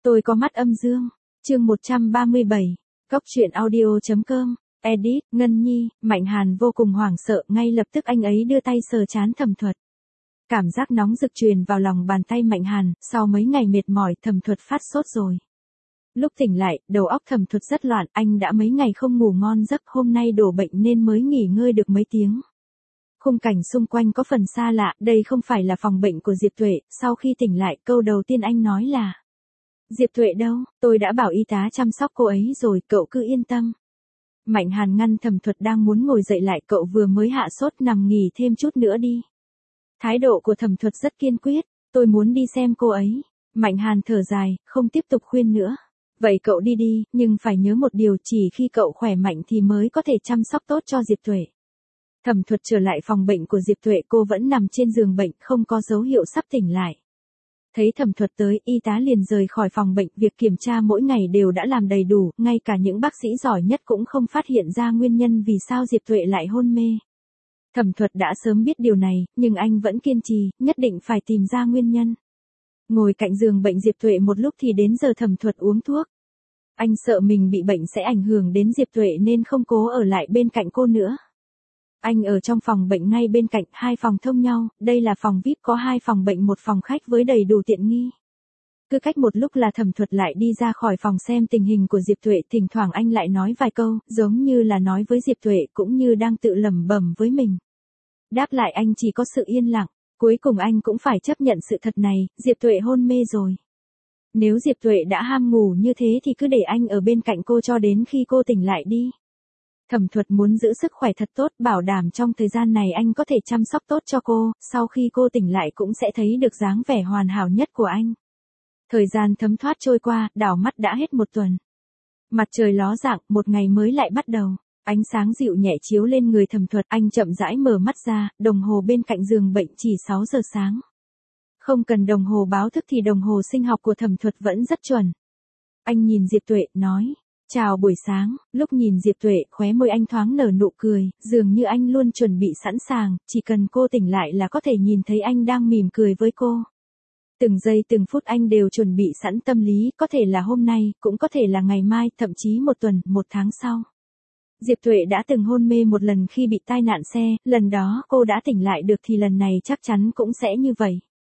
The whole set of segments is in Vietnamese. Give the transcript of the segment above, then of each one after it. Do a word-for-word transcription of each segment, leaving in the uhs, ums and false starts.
Tôi có mắt âm dương. Chương một trăm ba mươi bảy. Cóc truyện audio chấm com. Edit, Ngân Nhi. Mạnh Hàn vô cùng hoảng sợ, ngay lập tức anh ấy đưa tay sờ trán Thẩm Thuật. Cảm giác nóng rực truyền vào lòng bàn tay Mạnh Hàn, sau mấy ngày mệt mỏi Thẩm Thuật phát sốt rồi. Lúc tỉnh lại, đầu óc Thẩm Thuật rất loạn, anh đã mấy ngày không ngủ ngon giấc, hôm nay đổ bệnh nên mới nghỉ ngơi được mấy tiếng. Khung cảnh xung quanh có phần xa lạ, đây không phải là phòng bệnh của Diệp Tuệ, sau khi tỉnh lại câu đầu tiên anh nói là: Diệp Tuệ đâu, tôi đã bảo y tá chăm sóc cô ấy rồi, cậu cứ yên tâm. Mạnh Hàn ngăn Thẩm Thuật đang muốn ngồi dậy lại, cậu vừa mới hạ sốt, nằm nghỉ thêm chút nữa đi. Thái độ của Thẩm Thuật rất kiên quyết, tôi muốn đi xem cô ấy. Mạnh Hàn thở dài, không tiếp tục khuyên nữa. Vậy cậu đi đi, nhưng phải nhớ một điều, chỉ khi cậu khỏe mạnh thì mới có thể chăm sóc tốt cho Diệp Tuệ. Thẩm Thuật trở lại phòng bệnh của Diệp Tuệ, cô vẫn nằm trên giường bệnh, không có dấu hiệu sắp tỉnh lại. Thấy Thẩm Thuật tới, y tá liền rời khỏi phòng bệnh, việc kiểm tra mỗi ngày đều đã làm đầy đủ, ngay cả những bác sĩ giỏi nhất cũng không phát hiện ra nguyên nhân vì sao Diệp Tuệ lại hôn mê. Thẩm Thuật đã sớm biết điều này, nhưng anh vẫn kiên trì, nhất định phải tìm ra nguyên nhân. Ngồi cạnh giường bệnh Diệp Tuệ một lúc thì đến giờ Thẩm Thuật uống thuốc. Anh sợ mình bị bệnh sẽ ảnh hưởng đến Diệp Tuệ nên không cố ở lại bên cạnh cô nữa. Anh ở trong phòng bệnh ngay bên cạnh, hai phòng thông nhau, đây là phòng vi ai pi, có hai phòng bệnh một phòng khách với đầy đủ tiện nghi. Cứ cách một lúc là Thẩm Thuật lại đi ra khỏi phòng xem tình hình của Diệp Tuệ, thỉnh thoảng anh lại nói vài câu, giống như là nói với Diệp Tuệ cũng như đang tự lẩm bẩm với mình. Đáp lại anh chỉ có sự yên lặng, cuối cùng anh cũng phải chấp nhận sự thật này, Diệp Tuệ hôn mê rồi. Nếu Diệp Tuệ đã ham ngủ như thế thì cứ để anh ở bên cạnh cô cho đến khi cô tỉnh lại đi. Thẩm Thuật muốn giữ sức khỏe thật tốt, bảo đảm trong thời gian này anh có thể chăm sóc tốt cho cô, sau khi cô tỉnh lại cũng sẽ thấy được dáng vẻ hoàn hảo nhất của anh. Thời gian thấm thoát trôi qua, đảo mắt đã hết một tuần. Mặt trời ló dạng, một ngày mới lại bắt đầu. Ánh sáng dịu nhẹ chiếu lên người Thẩm Thuật, anh chậm rãi mở mắt ra, đồng hồ bên cạnh giường bệnh chỉ sáu giờ sáng. Không cần đồng hồ báo thức thì đồng hồ sinh học của Thẩm Thuật vẫn rất chuẩn. Anh nhìn Diệp Tuệ, nói: Chào buổi sáng. Lúc nhìn Diệp Tuệ, khóe môi anh thoáng nở nụ cười, dường như anh luôn chuẩn bị sẵn sàng, chỉ cần cô tỉnh lại là có thể nhìn thấy anh đang mỉm cười với cô. Từng giây từng phút anh đều chuẩn bị sẵn tâm lý, có thể là hôm nay, cũng có thể là ngày mai, thậm chí một tuần, một tháng sau. Diệp Tuệ đã từng hôn mê một lần khi bị tai nạn xe, lần đó cô đã tỉnh lại được thì lần này chắc chắn cũng sẽ như vậy.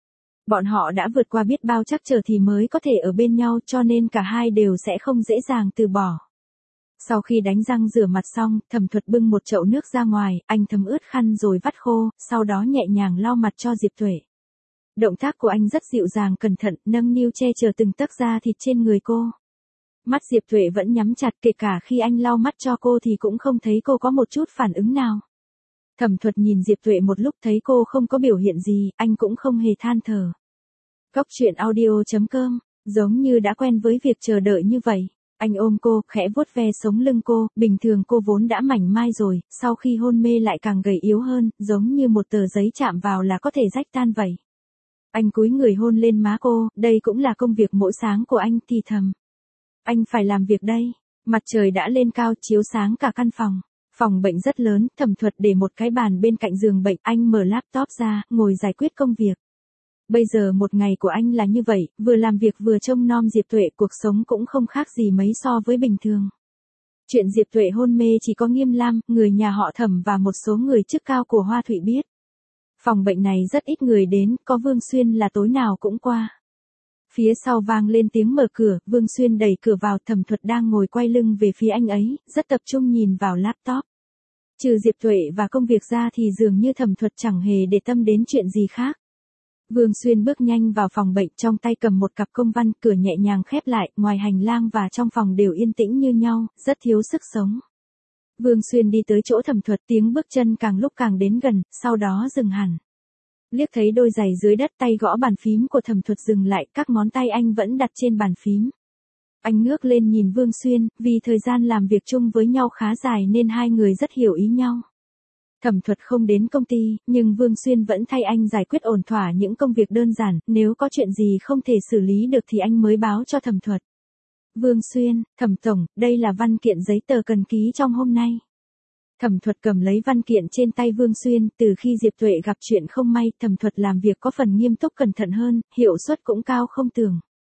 Bọn họ đã vượt qua biết bao trắc trở thì mới có thể ở bên nhau, cho nên cả hai đều sẽ không dễ dàng từ bỏ. Sau khi đánh răng rửa mặt xong, Thẩm Thuật bưng một chậu nước ra ngoài, anh thấm ướt khăn rồi vắt khô, sau đó nhẹ nhàng lau mặt cho Diệp Tuệ. Động tác của anh rất dịu dàng cẩn thận, nâng niu che chở từng tấc da thịt trên người cô. Mắt Diệp Tuệ vẫn nhắm chặt, kể cả khi anh lau mắt cho cô thì cũng không thấy cô có một chút phản ứng nào. Thẩm Thuật nhìn Diệp Tuệ một lúc, thấy cô không có biểu hiện gì, anh cũng không hề than thở. Cóc truyện audio chấm com, giống như đã quen với việc chờ đợi như vậy. Anh ôm cô, khẽ vuốt ve sống lưng cô, bình thường cô vốn đã mảnh mai rồi, sau khi hôn mê lại càng gầy yếu hơn, giống như một tờ giấy chạm vào là có thể rách tan vậy. Anh cúi người hôn lên má cô, đây cũng là công việc mỗi sáng của anh, thì thầm. Anh phải làm việc đây. Mặt trời đã lên cao, chiếu sáng cả căn phòng. Phòng bệnh rất lớn, Thẩm Thuật để một cái bàn bên cạnh giường bệnh, anh mở laptop ra, ngồi giải quyết công việc. Bây giờ một ngày của anh là như vậy, vừa làm việc vừa trông nom Diệp Tuệ, cuộc sống cũng không khác gì mấy so với bình thường. Chuyện Diệp Tuệ hôn mê chỉ có Nghiêm Lam, người nhà họ Thẩm và một số người chức cao của Hoa Thụy biết. Phòng bệnh này rất ít người đến, có Vương Xuyên là tối nào cũng qua. Phía sau vang lên tiếng mở cửa, Vương Xuyên đẩy cửa vào, Thẩm Thuật đang ngồi quay lưng về phía anh ấy, rất tập trung nhìn vào laptop. Trừ Diệp Tuệ và công việc ra thì dường như Thẩm Thuật chẳng hề để tâm đến chuyện gì khác. Vương Xuyên bước nhanh vào phòng bệnh, trong tay cầm một cặp công văn, cửa nhẹ nhàng khép lại, ngoài hành lang và trong phòng đều yên tĩnh như nhau, rất thiếu sức sống. Vương Xuyên đi tới chỗ Thẩm Thuật, tiếng bước chân càng lúc càng đến gần, sau đó dừng hẳn. Liếc thấy đôi giày dưới đất, tay gõ bàn phím của Thẩm Thuật dừng lại, các ngón tay anh vẫn đặt trên bàn phím. Anh ngước lên nhìn Vương Xuyên, vì thời gian làm việc chung với nhau khá dài nên hai người rất hiểu ý nhau. Thẩm Thuật không đến công ty, nhưng Vương Xuyên vẫn thay anh giải quyết ổn thỏa những công việc đơn giản, nếu có chuyện gì không thể xử lý được thì anh mới báo cho Thẩm Thuật. Vương Xuyên, Thẩm Tổng, đây là văn kiện giấy tờ cần ký trong hôm nay. Thẩm Thuật cầm lấy văn kiện trên tay Vương Xuyên, từ khi Diệp Tuệ gặp chuyện không may, Thẩm Thuật làm việc có phần nghiêm túc cẩn thận hơn, hiệu suất cũng cao không tưởng.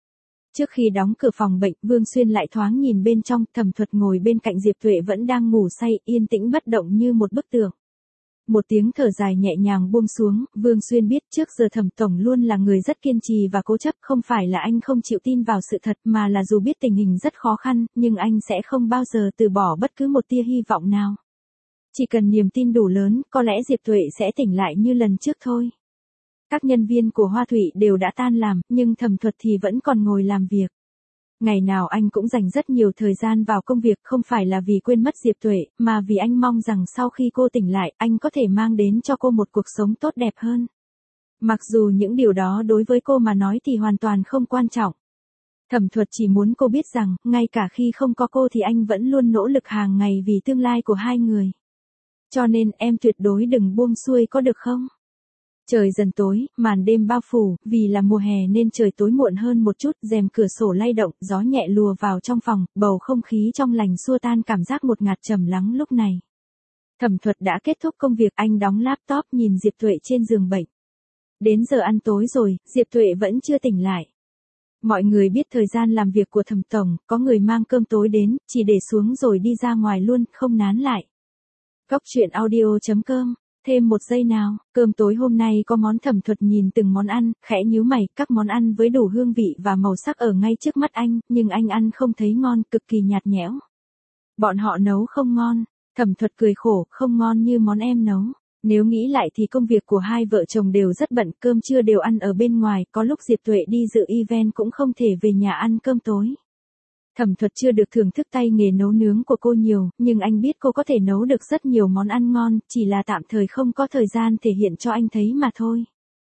Trước khi đóng cửa phòng bệnh, Vương Xuyên lại thoáng nhìn bên trong, Thẩm Thuật ngồi bên cạnh Diệp Tuệ vẫn đang ngủ say, yên tĩnh bất động như một bức tượng. Một tiếng thở dài nhẹ nhàng buông xuống, Vương Xuyên biết trước giờ Thẩm Tổng luôn là người rất kiên trì và cố chấp, không phải là anh không chịu tin vào sự thật mà là dù biết tình hình rất khó khăn, nhưng anh sẽ không bao giờ từ bỏ bất cứ một tia hy vọng nào. Chỉ cần niềm tin đủ lớn, có lẽ Diệp Tuệ sẽ tỉnh lại như lần trước thôi. Các nhân viên của Hoa Thủy đều đã tan làm, nhưng Thẩm Thuật thì vẫn còn ngồi làm việc. Ngày nào anh cũng dành rất nhiều thời gian vào công việc, không phải là vì quên mất Diệp Tuệ, mà vì anh mong rằng sau khi cô tỉnh lại, anh có thể mang đến cho cô một cuộc sống tốt đẹp hơn. Mặc dù những điều đó đối với cô mà nói thì hoàn toàn không quan trọng. Thẩm Thuật chỉ muốn cô biết rằng, ngay cả khi không có cô thì anh vẫn luôn nỗ lực hàng ngày vì tương lai của hai người. Cho nên em tuyệt đối đừng buông xuôi có được không? Trời dần tối, màn đêm bao phủ, vì là mùa hè nên trời tối muộn hơn một chút, rèm cửa sổ lay động, gió nhẹ lùa vào trong phòng, bầu không khí trong lành xua tan cảm giác ngột ngạt trầm lắng lúc này. Thẩm Thuật đã kết thúc công việc, anh đóng laptop nhìn Diệp Tuệ trên giường bệnh. Đến giờ ăn tối rồi, Diệp Tuệ vẫn chưa tỉnh lại. Mọi người biết thời gian làm việc của Thẩm Tổng, có người mang cơm tối đến, chỉ để xuống rồi đi ra ngoài luôn, không nán lại. Góc truyện audio chấm com. Thêm một giây nào, cơm tối hôm nay có món. Thẩm Thuật nhìn từng món ăn, khẽ nhíu mày, các món ăn với đủ hương vị và màu sắc ở ngay trước mắt anh, nhưng anh ăn không thấy ngon, cực kỳ nhạt nhẽo. Bọn họ nấu không ngon. Thẩm Thuật cười khổ, không ngon như món em nấu. Nếu nghĩ lại thì công việc của hai vợ chồng đều rất bận, cơm trưa đều ăn ở bên ngoài, có lúc Diệp Tuệ đi dự event cũng không thể về nhà ăn cơm tối. Thẩm Thuật chưa được thưởng thức tay nghề nấu nướng của cô nhiều, nhưng anh biết cô có thể nấu được rất nhiều món ăn ngon, chỉ là tạm thời không có thời gian thể hiện cho anh thấy mà thôi.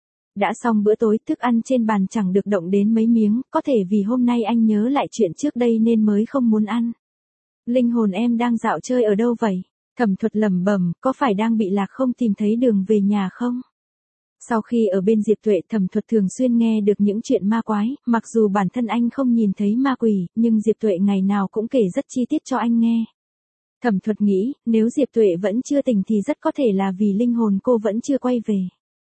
Đã xong bữa tối, thức ăn trên bàn chẳng được động đến mấy miếng, có thể vì hôm nay anh nhớ lại chuyện trước đây nên mới không muốn ăn. Linh hồn em đang dạo chơi ở đâu vậy? Thẩm Thuật lẩm bẩm, có phải đang bị lạc không tìm thấy đường về nhà không? Sau khi ở bên Diệp Tuệ, Thẩm Thuật thường xuyên nghe được những chuyện ma quái, mặc dù bản thân anh không nhìn thấy ma quỷ, nhưng Diệp Tuệ ngày nào cũng kể rất chi tiết cho anh nghe. Thẩm Thuật nghĩ, nếu Diệp Tuệ vẫn chưa tỉnh thì rất có thể là vì linh hồn cô vẫn chưa quay về.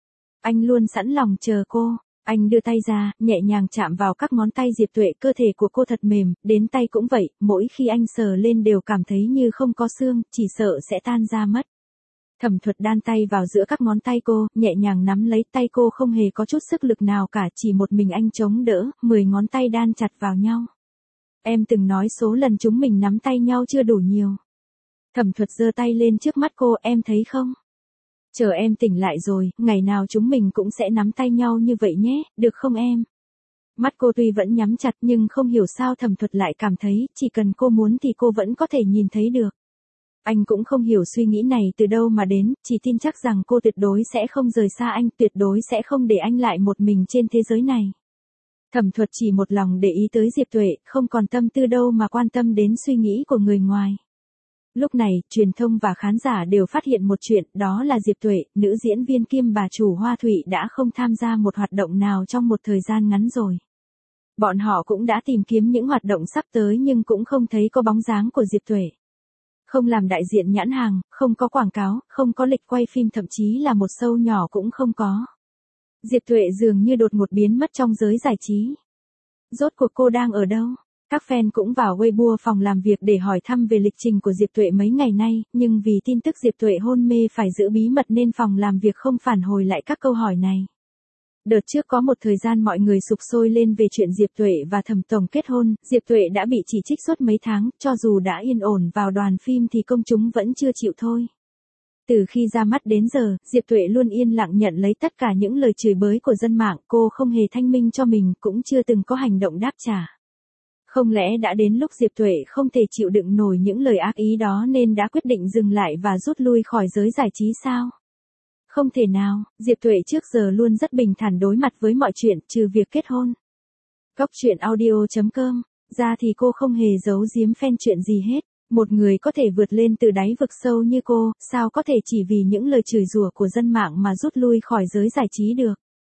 Anh luôn sẵn lòng chờ cô. Anh đưa tay ra, nhẹ nhàng chạm vào các ngón tay Diệp Tuệ, cơ thể của cô thật mềm, đến tay cũng vậy, mỗi khi anh sờ lên đều cảm thấy như không có xương, chỉ sợ sẽ tan ra mất. Thẩm Thuật đan tay vào giữa các ngón tay cô, nhẹ nhàng nắm lấy tay cô, không hề có chút sức lực nào cả, chỉ một mình anh chống đỡ, mười ngón tay đan chặt vào nhau. Em từng nói số lần chúng mình nắm tay nhau chưa đủ nhiều. Thẩm Thuật giơ tay lên trước mắt cô, em thấy không? Chờ em tỉnh lại rồi, ngày nào chúng mình cũng sẽ nắm tay nhau như vậy nhé, được không em? Mắt cô tuy vẫn nhắm chặt nhưng không hiểu sao Thẩm Thuật lại cảm thấy, chỉ cần cô muốn thì cô vẫn có thể nhìn thấy được. Anh cũng không hiểu suy nghĩ này từ đâu mà đến, chỉ tin chắc rằng cô tuyệt đối sẽ không rời xa anh, tuyệt đối sẽ không để anh lại một mình trên thế giới này. Thẩm Thuật chỉ một lòng để ý tới Diệp Tuệ, không còn tâm tư đâu mà quan tâm đến suy nghĩ của người ngoài. Lúc này, truyền thông và khán giả đều phát hiện một chuyện, đó là Diệp Tuệ, nữ diễn viên kiêm bà chủ Hoa Thủy đã không tham gia một hoạt động nào trong một thời gian ngắn rồi. Bọn họ cũng đã tìm kiếm những hoạt động sắp tới nhưng cũng không thấy có bóng dáng của Diệp Tuệ. Không làm đại diện nhãn hàng, không có quảng cáo, không có lịch quay phim, thậm chí là một show nhỏ cũng không có. Diệp Tuệ dường như đột ngột biến mất trong giới giải trí. Rốt cuộc cô đang ở đâu? Các fan cũng vào Weibo phòng làm việc để hỏi thăm về lịch trình của Diệp Tuệ mấy ngày nay, nhưng vì tin tức Diệp Tuệ hôn mê phải giữ bí mật nên phòng làm việc không phản hồi lại các câu hỏi này. Đợt trước có một thời gian mọi người sục sôi lên về chuyện Diệp Tuệ và Thẩm Tổng kết hôn, Diệp Tuệ đã bị chỉ trích suốt mấy tháng, cho dù đã yên ổn vào đoàn phim thì công chúng vẫn chưa chịu thôi. Từ khi ra mắt đến giờ, Diệp Tuệ luôn yên lặng nhận lấy tất cả những lời chửi bới của dân mạng, cô không hề thanh minh cho mình, cũng chưa từng có hành động đáp trả. Không lẽ đã đến lúc Diệp Tuệ không thể chịu đựng nổi những lời ác ý đó nên đã quyết định dừng lại và rút lui khỏi giới giải trí sao? Không thể nào, Diệp Tuệ trước giờ luôn rất bình thản đối mặt với mọi chuyện, trừ việc kết hôn. Góc truyện audio chấm com, ra thì cô không hề giấu giếm fan chuyện gì hết. Một người có thể vượt lên từ đáy vực sâu như cô, sao có thể chỉ vì những lời chửi rủa của dân mạng mà rút lui khỏi giới giải trí được.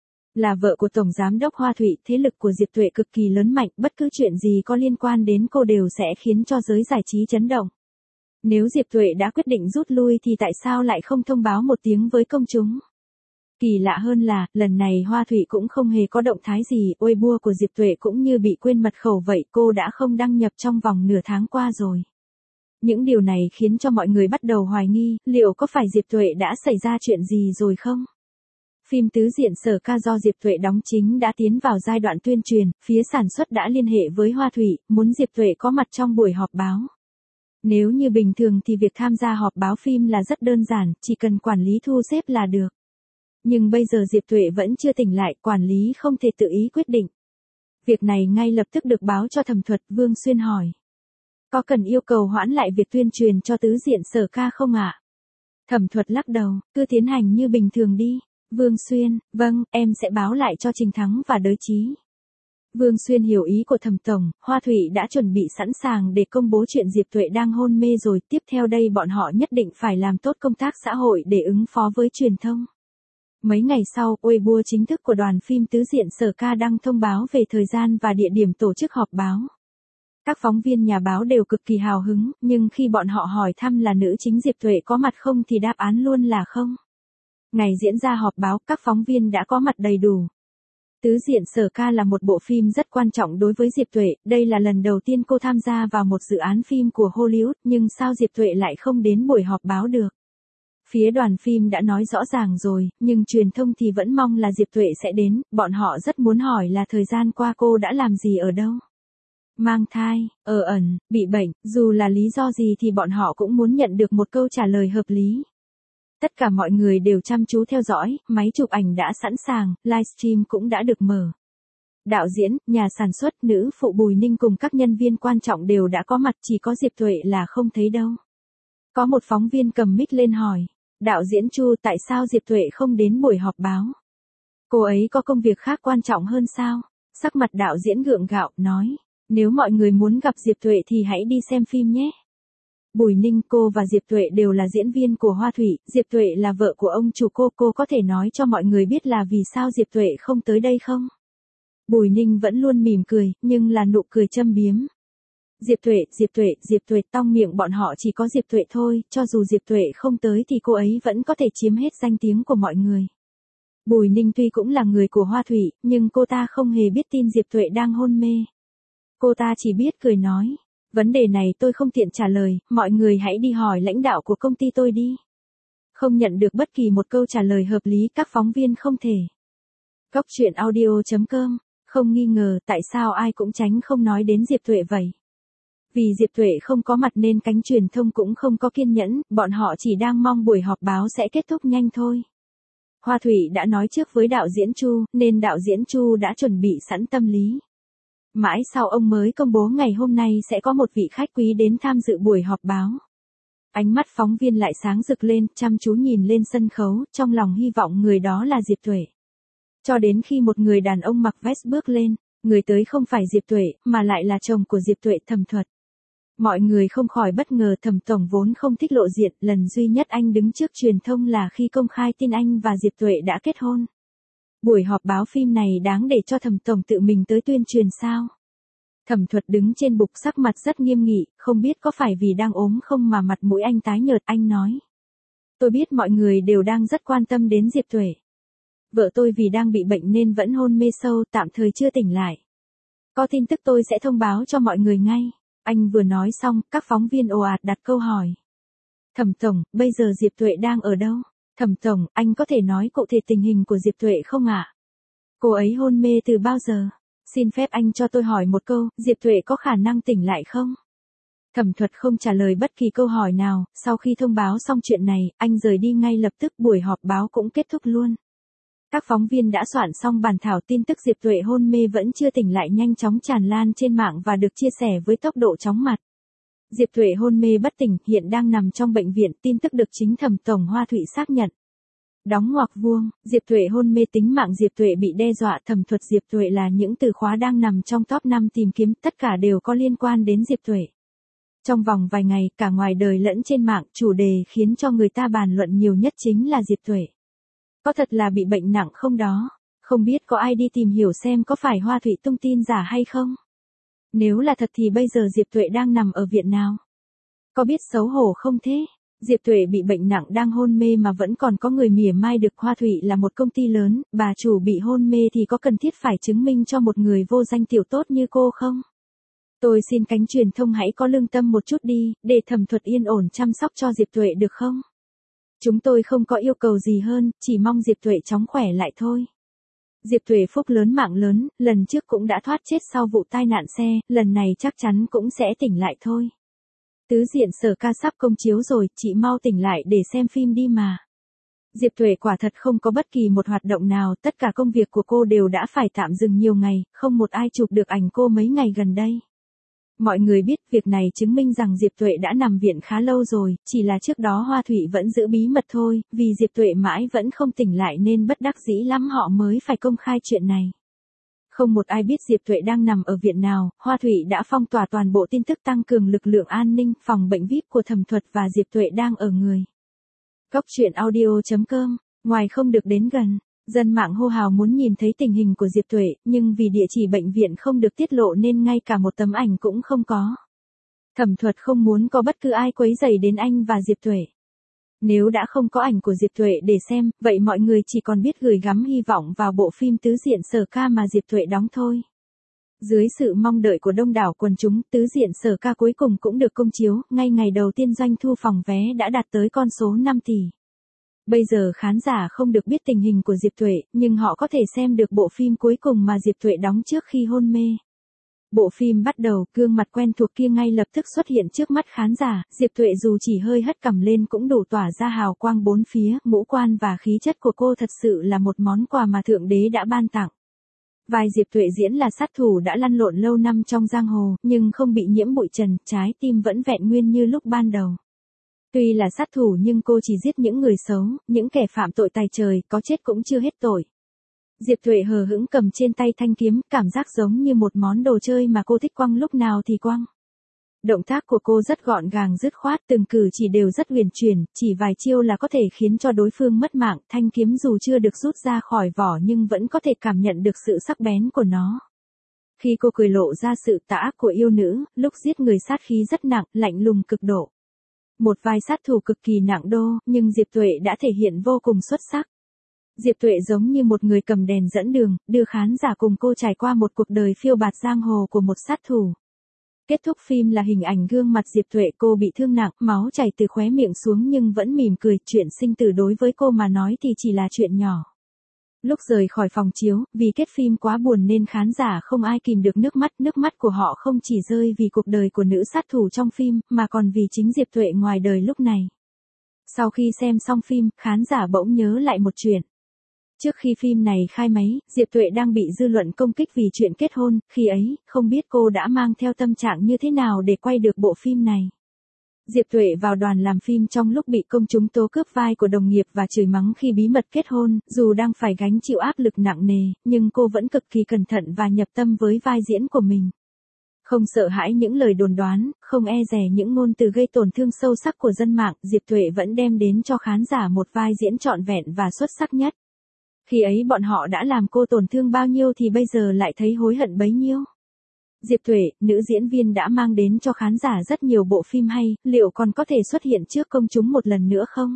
Là vợ của Tổng Giám đốc Hoa Thủy, thế lực của Diệp Tuệ cực kỳ lớn mạnh, bất cứ chuyện gì có liên quan đến cô đều sẽ khiến cho giới giải trí chấn động. Nếu Diệp Tuệ đã quyết định rút lui thì tại sao lại không thông báo một tiếng với công chúng? Kỳ lạ hơn là, lần này Hoa Thủy cũng không hề có động thái gì, Weibo của Diệp Tuệ cũng như bị quên mật khẩu vậy, cô đã không đăng nhập trong vòng nửa tháng qua rồi. Những điều này khiến cho mọi người bắt đầu hoài nghi, liệu có phải Diệp Tuệ đã xảy ra chuyện gì rồi không? Phim Tứ Diện Sở Ca do Diệp Tuệ đóng chính đã tiến vào giai đoạn tuyên truyền, phía sản xuất đã liên hệ với Hoa Thủy, muốn Diệp Tuệ có mặt trong buổi họp báo. Nếu như bình thường thì việc tham gia họp báo phim là rất đơn giản, chỉ cần quản lý thu xếp là được. Nhưng bây giờ Diệp Tuệ vẫn chưa tỉnh lại, quản lý không thể tự ý quyết định. Việc này ngay lập tức được báo cho Thẩm Thuật, Vương Xuyên hỏi. Có cần yêu cầu hoãn lại việc tuyên truyền cho Tứ Diện Sở Ca không ạ? Thẩm Thuật lắc đầu, cứ tiến hành như bình thường đi. Vương Xuyên, vâng, em sẽ báo lại cho Trình Thắng và Đới Chí. Vương Xuyên hiểu ý của Thẩm Tổng, Hoa Thủy đã chuẩn bị sẵn sàng để công bố chuyện Diệp Tuệ đang hôn mê rồi, tiếp theo đây bọn họ nhất định phải làm tốt công tác xã hội để ứng phó với truyền thông. Mấy ngày sau, Weibo chính thức của đoàn phim Tứ Diện Sở Ca đăng thông báo về thời gian và địa điểm tổ chức họp báo. Các phóng viên nhà báo đều cực kỳ hào hứng, nhưng khi bọn họ hỏi thăm là nữ chính Diệp Tuệ có mặt không thì đáp án luôn là không. Ngày diễn ra họp báo, các phóng viên đã có mặt đầy đủ. Tứ Diện Sở Ca là một bộ phim rất quan trọng đối với Diệp Tuệ, đây là lần đầu tiên cô tham gia vào một dự án phim của Hollywood, nhưng sao Diệp Tuệ lại không đến buổi họp báo được? Phía đoàn phim đã nói rõ ràng rồi, nhưng truyền thông thì vẫn mong là Diệp Tuệ sẽ đến, bọn họ rất muốn hỏi là thời gian qua cô đã làm gì ở đâu. Mang thai, ở ẩn, bị bệnh, dù là lý do gì thì bọn họ cũng muốn nhận được một câu trả lời hợp lý. Tất cả mọi người đều chăm chú theo dõi, máy chụp ảnh đã sẵn sàng, livestream cũng đã được mở. Đạo diễn, nhà sản xuất, nữ phụ Bùi Ninh cùng các nhân viên quan trọng đều đã có mặt, chỉ có Diệp Tuệ là không thấy đâu. Có một phóng viên cầm mic lên hỏi, đạo diễn Chu, tại sao Diệp Tuệ không đến buổi họp báo? Cô ấy có công việc khác quan trọng hơn sao? Sắc mặt đạo diễn gượng gạo, nói, nếu mọi người muốn gặp Diệp Tuệ thì hãy đi xem phim nhé. Bùi Ninh, cô và Diệp Tuệ đều là diễn viên của Hoa Thủy, Diệp Tuệ là vợ của ông chủ cô, cô có thể nói cho mọi người biết là vì sao Diệp Tuệ không tới đây không? Bùi Ninh vẫn luôn mỉm cười, nhưng là nụ cười châm biếm. Diệp Tuệ, Diệp Tuệ, Diệp Tuệ, tong miệng bọn họ chỉ có Diệp Tuệ thôi, cho dù Diệp Tuệ không tới thì cô ấy vẫn có thể chiếm hết danh tiếng của mọi người. Bùi Ninh tuy cũng là người của Hoa Thủy, nhưng cô ta không hề biết tin Diệp Tuệ đang hôn mê. Cô ta chỉ biết cười nói, vấn đề này tôi không tiện trả lời, mọi người hãy đi hỏi lãnh đạo của công ty tôi đi. Không nhận được bất kỳ một câu trả lời hợp lý, các phóng viên không thể. Góc truyện audio chấm com, không nghi ngờ tại sao ai cũng tránh không nói đến Diệp Tuệ vậy. Vì Diệp Tuệ không có mặt nên cánh truyền thông cũng không có kiên nhẫn, bọn họ chỉ đang mong buổi họp báo sẽ kết thúc nhanh thôi. Hoa Thủy đã nói trước với đạo diễn Chu, nên đạo diễn Chu đã chuẩn bị sẵn tâm lý. Mãi sau ông mới công bố ngày hôm nay sẽ có một vị khách quý đến tham dự buổi họp báo. Ánh mắt phóng viên lại sáng rực lên, chăm chú nhìn lên sân khấu, trong lòng hy vọng người đó là Diệp Tuệ. Cho đến khi một người đàn ông mặc vest bước lên, người tới không phải Diệp Tuệ, mà lại là chồng của Diệp Tuệ, Thẩm Thuật. Mọi người không khỏi bất ngờ, Thẩm Tổng vốn không thích lộ diện, lần duy nhất anh đứng trước truyền thông là khi công khai tin anh và Diệp Tuệ đã kết hôn. Buổi họp báo phim này đáng để cho Thẩm Tổng tự mình tới tuyên truyền sao? Thẩm Thuật đứng trên bục, sắc mặt rất nghiêm nghị, không biết có phải vì đang ốm không mà mặt mũi anh tái nhợt, anh nói. Tôi biết mọi người đều đang rất quan tâm đến Diệp Tuệ. Vợ tôi vì đang bị bệnh nên vẫn hôn mê sâu, tạm thời chưa tỉnh lại. Có tin tức tôi sẽ thông báo cho mọi người ngay. Anh vừa nói xong, các phóng viên ồ ạt đặt câu hỏi. Thẩm Tổng, bây giờ Diệp Tuệ đang ở đâu? Thẩm Tổng, anh có thể nói cụ thể tình hình của Diệp Tuệ không ạ? Cô ấy hôn mê từ bao giờ? Xin phép anh cho tôi hỏi một câu, Diệp Tuệ có khả năng tỉnh lại không? Thẩm Thuật không trả lời bất kỳ câu hỏi nào, sau khi thông báo xong chuyện này, anh rời đi ngay lập tức, buổi họp báo cũng kết thúc luôn. Các phóng viên đã soạn xong bản thảo, tin tức Diệp Tuệ hôn mê vẫn chưa tỉnh lại nhanh chóng tràn lan trên mạng và được chia sẻ với tốc độ chóng mặt. Diệp Tuệ hôn mê bất tỉnh, hiện đang nằm trong bệnh viện, tin tức được chính Thẩm Tổng Hoa Thủy xác nhận. Đóng ngoặc vuông, Diệp Tuệ hôn mê, tính mạng Diệp Tuệ bị đe dọa, Thẩm Thuật, Diệp Tuệ là những từ khóa đang nằm trong top năm tìm kiếm, tất cả đều có liên quan đến Diệp Tuệ. Trong vòng vài ngày, cả ngoài đời lẫn trên mạng, chủ đề khiến cho người ta bàn luận nhiều nhất chính là Diệp Tuệ. Có thật là bị bệnh nặng không đó? Không biết có ai đi tìm hiểu xem có phải Hoa Thủy tung tin giả hay không? Nếu là thật thì bây giờ Diệp Tuệ đang nằm ở viện nào? Có biết xấu hổ không thế? Diệp Tuệ bị bệnh nặng đang hôn mê mà vẫn còn có người mỉa mai được. Hoa Thụy là một công ty lớn, bà chủ bị hôn mê thì có cần thiết phải chứng minh cho một người vô danh tiểu tốt như cô không? Tôi xin cánh truyền thông hãy có lương tâm một chút đi, để Thẩm Thuật yên ổn chăm sóc cho Diệp Tuệ được không? Chúng tôi không có yêu cầu gì hơn, chỉ mong Diệp Tuệ chóng khỏe lại thôi. Diệp Tuệ phúc lớn mạng lớn, lần trước cũng đã thoát chết sau vụ tai nạn xe, lần này chắc chắn cũng sẽ tỉnh lại thôi. Tứ Diện Sở Ca sắp công chiếu rồi, chị mau tỉnh lại để xem phim đi mà. Diệp Tuệ quả thật không có bất kỳ một hoạt động nào, tất cả công việc của cô đều đã phải tạm dừng nhiều ngày, không một ai chụp được ảnh cô mấy ngày gần đây. Mọi người biết việc này chứng minh rằng Diệp Tuệ đã nằm viện khá lâu rồi, chỉ là trước đó Hoa Thụy vẫn giữ bí mật thôi, vì Diệp Tuệ mãi vẫn không tỉnh lại nên bất đắc dĩ lắm họ mới phải công khai chuyện này. Không một ai biết Diệp Tuệ đang nằm ở viện nào, Hoa Thụy đã phong tỏa toàn bộ tin tức tăng cường lực lượng an ninh, phòng bệnh vi ai pi của Thẩm Thuật và Diệp Tuệ đang ở người. Cóc truyện audio chấm com, ngoài không được đến gần, dân mạng hô hào muốn nhìn thấy tình hình của Diệp Tuệ, nhưng vì địa chỉ bệnh viện không được tiết lộ nên ngay cả một tấm ảnh cũng không có. Thẩm Thuật không muốn có bất cứ ai quấy rầy đến anh và Diệp Tuệ. Nếu đã không có ảnh của Diệp Tuệ để xem, vậy mọi người chỉ còn biết gửi gắm hy vọng vào bộ phim Tứ Diện Sở Ca mà Diệp Tuệ đóng thôi. Dưới sự mong đợi của đông đảo quần chúng, Tứ Diện Sở Ca cuối cùng cũng được công chiếu, ngay ngày đầu tiên doanh thu phòng vé đã đạt tới con số năm tỷ. Bây giờ khán giả không được biết tình hình của Diệp Tuệ, nhưng họ có thể xem được bộ phim cuối cùng mà Diệp Tuệ đóng trước khi hôn mê. Bộ phim bắt đầu, gương mặt quen thuộc kia ngay lập tức xuất hiện trước mắt khán giả, Diệp Tuệ dù chỉ hơi hất cằm lên cũng đủ tỏa ra hào quang bốn phía, ngũ quan và khí chất của cô thật sự là một món quà mà Thượng Đế đã ban tặng. Vai Diệp Tuệ diễn là sát thủ đã lăn lộn lâu năm trong giang hồ, nhưng không bị nhiễm bụi trần, trái tim vẫn vẹn nguyên như lúc ban đầu. Tuy là sát thủ nhưng cô chỉ giết những người xấu, những kẻ phạm tội tày trời, có chết cũng chưa hết tội. Diệp Tuệ hờ hững cầm trên tay thanh kiếm, cảm giác giống như một món đồ chơi mà cô thích quăng lúc nào thì quăng. Động tác của cô rất gọn gàng dứt khoát, từng cử chỉ đều rất huyền chuyển, chỉ vài chiêu là có thể khiến cho đối phương mất mạng, thanh kiếm dù chưa được rút ra khỏi vỏ nhưng vẫn có thể cảm nhận được sự sắc bén của nó. Khi cô cười lộ ra sự tà ác của yêu nữ, lúc giết người sát khí rất nặng, lạnh lùng cực độ. Một vai sát thủ cực kỳ nặng đô, nhưng Diệp Tuệ đã thể hiện vô cùng xuất sắc. Diệp Tuệ giống như một người cầm đèn dẫn đường, đưa khán giả cùng cô trải qua một cuộc đời phiêu bạt giang hồ của một sát thủ. Kết thúc phim là hình ảnh gương mặt Diệp Tuệ, cô bị thương nặng, máu chảy từ khóe miệng xuống nhưng vẫn mỉm cười, chuyện sinh tử đối với cô mà nói thì chỉ là chuyện nhỏ. Lúc rời khỏi phòng chiếu, vì kết phim quá buồn nên khán giả không ai kìm được nước mắt, nước mắt của họ không chỉ rơi vì cuộc đời của nữ sát thủ trong phim, mà còn vì chính Diệp Tuệ ngoài đời lúc này. Sau khi xem xong phim, khán giả bỗng nhớ lại một chuyện. Trước khi phim này khai máy, Diệp Tuệ đang bị dư luận công kích vì chuyện kết hôn, khi ấy, không biết cô đã mang theo tâm trạng như thế nào để quay được bộ phim này. Diệp Tuệ vào đoàn làm phim trong lúc bị công chúng tố cướp vai của đồng nghiệp và chửi mắng khi bí mật kết hôn, dù đang phải gánh chịu áp lực nặng nề, nhưng cô vẫn cực kỳ cẩn thận và nhập tâm với vai diễn của mình. Không sợ hãi những lời đồn đoán, không e dè những ngôn từ gây tổn thương sâu sắc của dân mạng, Diệp Tuệ vẫn đem đến cho khán giả một vai diễn trọn vẹn và xuất sắc nhất. Khi ấy bọn họ đã làm cô tổn thương bao nhiêu thì bây giờ lại thấy hối hận bấy nhiêu. Diệp Tuệ, nữ diễn viên đã mang đến cho khán giả rất nhiều bộ phim hay, liệu còn có thể xuất hiện trước công chúng một lần nữa không?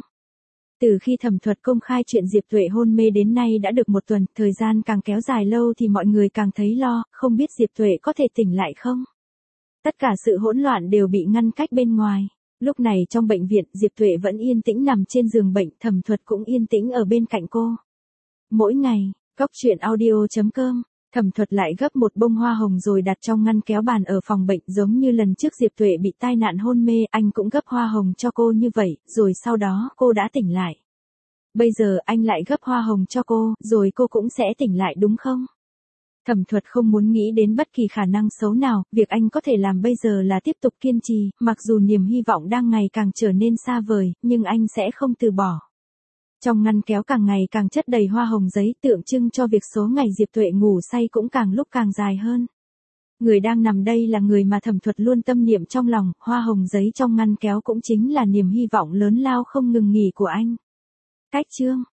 Từ khi Thẩm Thuật công khai chuyện Diệp Tuệ hôn mê đến nay đã được một tuần, thời gian càng kéo dài lâu thì mọi người càng thấy lo, không biết Diệp Tuệ có thể tỉnh lại không? Tất cả sự hỗn loạn đều bị ngăn cách bên ngoài. Lúc này trong bệnh viện, Diệp Tuệ vẫn yên tĩnh nằm trên giường bệnh, Thẩm Thuật cũng yên tĩnh ở bên cạnh cô. Mỗi ngày, cóc truyện audio chấm com, Thẩm Thuật lại gấp một bông hoa hồng rồi đặt trong ngăn kéo bàn ở phòng bệnh, giống như lần trước Diệp Tuệ bị tai nạn hôn mê, anh cũng gấp hoa hồng cho cô như vậy, rồi sau đó cô đã tỉnh lại. Bây giờ anh lại gấp hoa hồng cho cô, rồi cô cũng sẽ tỉnh lại đúng không? Thẩm Thuật không muốn nghĩ đến bất kỳ khả năng xấu nào, việc anh có thể làm bây giờ là tiếp tục kiên trì, mặc dù niềm hy vọng đang ngày càng trở nên xa vời, nhưng anh sẽ không từ bỏ. Trong ngăn kéo càng ngày càng chất đầy hoa hồng giấy, tượng trưng cho việc số ngày Diệp Tuệ ngủ say cũng càng lúc càng dài hơn. Người đang nằm đây là người mà Thẩm Thuật luôn tâm niệm trong lòng, hoa hồng giấy trong ngăn kéo cũng chính là niềm hy vọng lớn lao không ngừng nghỉ của anh. Cách chương